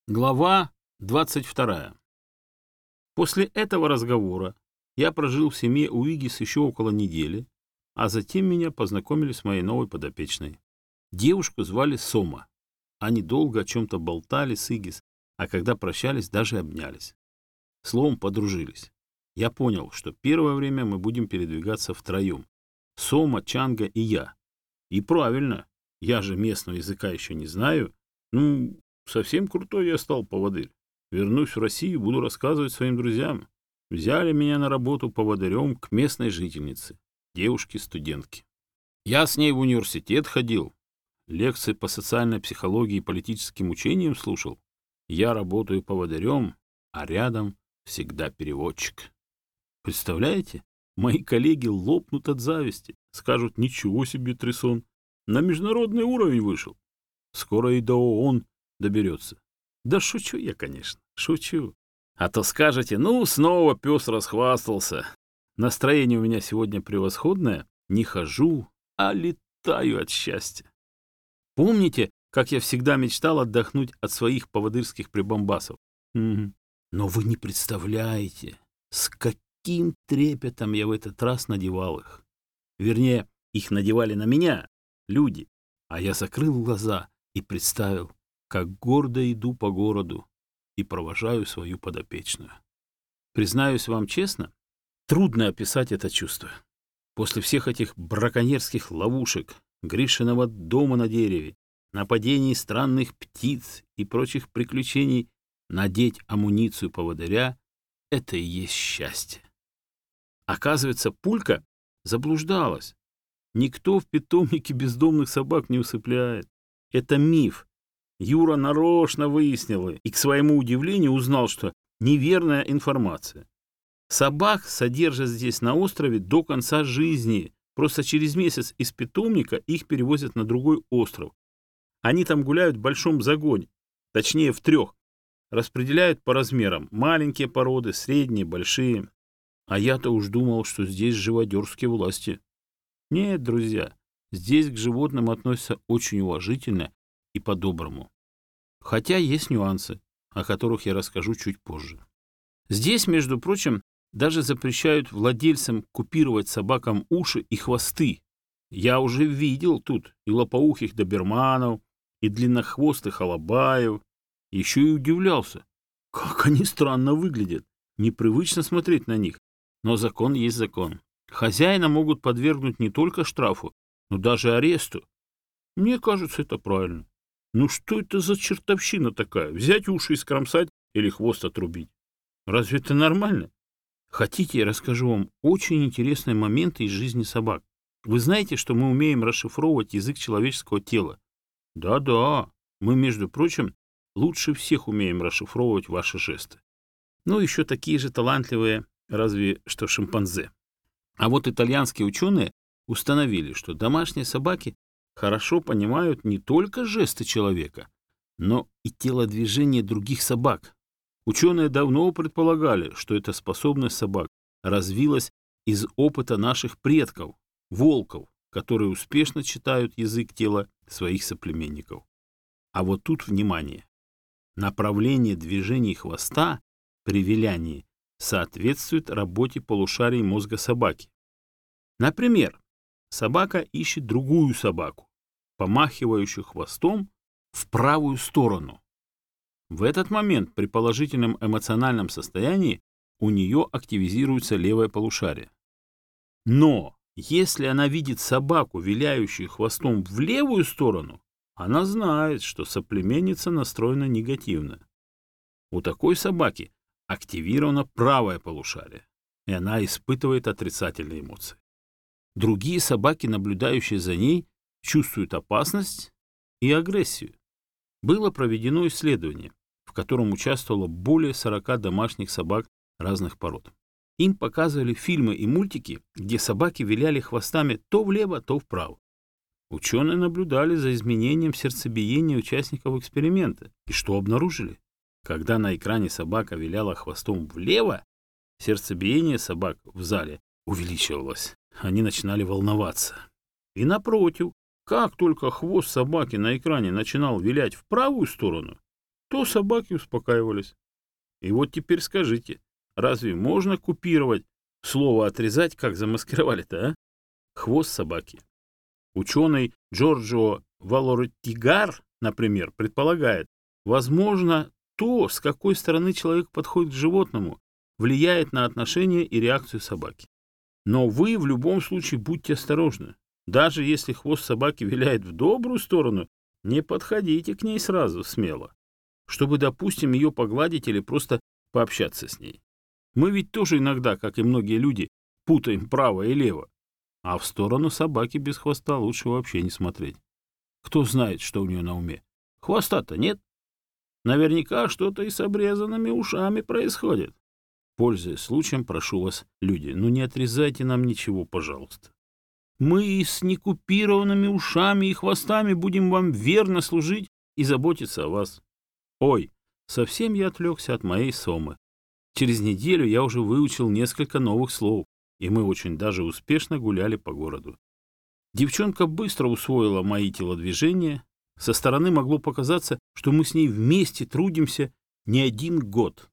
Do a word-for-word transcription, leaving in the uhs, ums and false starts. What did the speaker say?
Глава двадцать вторая. После этого разговора я прожил в семье Уиггис еще около недели, а затем меня познакомили с моей новой подопечной. Девушку звали Сома. Они долго о чем-то болтали с Иггис, а когда прощались, даже обнялись. Словом, подружились. Я понял, что первое время мы будем передвигаться втроем. Сома, Чанга и я. И правильно, я же местного языка еще не знаю. Ну, совсем крутой я стал поводырь. Вернусь в Россию, буду рассказывать своим друзьям. Взяли меня на работу поводырем к местной жительнице, девушке-студентке. Я с ней в университет ходил, лекции по социальной психологии и политическим учениям слушал. Я работаю поводырем, а рядом всегда переводчик. Представляете, мои коллеги лопнут от зависти, скажут: ничего себе, Трессон, на международный уровень вышел. Скоро и до ООН доберется. Да шучу я, конечно, шучу. А то скажете: ну, снова пес расхвастался. Настроение у меня сегодня превосходное. Не хожу, а летаю от счастья. Помните, как я всегда мечтал отдохнуть от своих поводырских прибамбасов? Угу. Но вы не представляете, с каким трепетом я в этот раз надевал их. Вернее, их надевали на меня люди, а я закрыл глаза и представил, как гордо иду по городу и провожаю свою подопечную. Признаюсь вам честно, трудно описать это чувство. После всех этих браконьерских ловушек, Гришиного дома на дереве, нападений странных птиц и прочих приключений, надеть амуницию поводыря — это и есть счастье. Оказывается, Пулька заблуждалась. Никто в питомнике бездомных собак не усыпляет. Это миф. Юра нарочно выяснил и, к своему удивлению, узнал, что неверная информация. Собак содержат здесь на острове до конца жизни. Просто через месяц из питомника их перевозят на другой остров. Они там гуляют в большом загоне, точнее в трех. Распределяют по размерам: маленькие породы, средние, большие. А я-то уж думал, что здесь живодерские власти. Нет, друзья, здесь к животным относятся очень уважительно и по-доброму. Хотя есть нюансы, о которых я расскажу чуть позже. Здесь, между прочим, даже запрещают владельцам купировать собакам уши и хвосты. Я уже видел тут и лопоухих доберманов, и длиннохвостых алабаев. Еще и удивлялся, как они странно выглядят. Непривычно смотреть на них. Но закон есть закон. Хозяина могут подвергнуть не только штрафу, но даже аресту. Мне кажется, это правильно. Ну что это за чертовщина такая? Взять уши и скромсать или хвост отрубить? Разве это нормально? Хотите, я расскажу вам очень интересные моменты из жизни собак. Вы знаете, что мы умеем расшифровывать язык человеческого тела? Да-да, мы, между прочим, лучше всех умеем расшифровывать ваши жесты. Ну, еще такие же талантливые, разве что шимпанзе. А вот итальянские ученые установили, что домашние собаки хорошо понимают не только жесты человека, но и телодвижения других собак. Ученые давно предполагали, что эта способность собак развилась из опыта наших предков, волков, которые успешно читают язык тела своих соплеменников. А вот тут внимание. Направление движений хвоста при вилянии соответствует работе полушарий мозга собаки. Например, собака ищет другую собаку, помахивающую хвостом в правую сторону. В этот момент при положительном эмоциональном состоянии у нее активизируется левое полушарие. Но если она видит собаку, виляющую хвостом в левую сторону, она знает, что соплеменница настроена негативно. У такой собаки активировано правое полушарие, и она испытывает отрицательные эмоции. Другие собаки, наблюдающие за ней, чувствуют опасность и агрессию. Было проведено исследование, в котором участвовало более сорока домашних собак разных пород. Им показывали фильмы и мультики, где собаки виляли хвостами то влево, то вправо. Ученые наблюдали за изменением сердцебиения участников эксперимента. И что обнаружили? Когда на экране собака виляла хвостом влево, сердцебиение собак в зале увеличивалось. Они начинали волноваться. И напротив, как только хвост собаки на экране начинал вилять в правую сторону, то собаки успокаивались. И вот теперь скажите, разве можно купировать, слово отрезать, как замаскировали-то, а? Хвост собаки. Ученый Джорджо Валортигар, например, предполагает, возможно, то, с какой стороны человек подходит к животному, влияет на отношение и реакцию собаки. Но вы в любом случае будьте осторожны. Даже если хвост собаки виляет в добрую сторону, не подходите к ней сразу смело, чтобы, допустим, ее погладить или просто пообщаться с ней. Мы ведь тоже иногда, как и многие люди, путаем право и лево. А в сторону собаки без хвоста лучше вообще не смотреть. Кто знает, что у нее на уме? Хвоста-то нет. Наверняка что-то и с обрезанными ушами происходит. Пользуясь случаем, прошу вас, люди, ну не отрезайте нам ничего, пожалуйста. Мы с некупированными ушами и хвостами будем вам верно служить и заботиться о вас. Ой, совсем я отвлекся от моей Сомы. Через неделю я уже выучил несколько новых слов, и мы очень даже успешно гуляли по городу. Девчонка быстро усвоила мои телодвижения. Со стороны могло показаться, что мы с ней вместе трудимся не один год.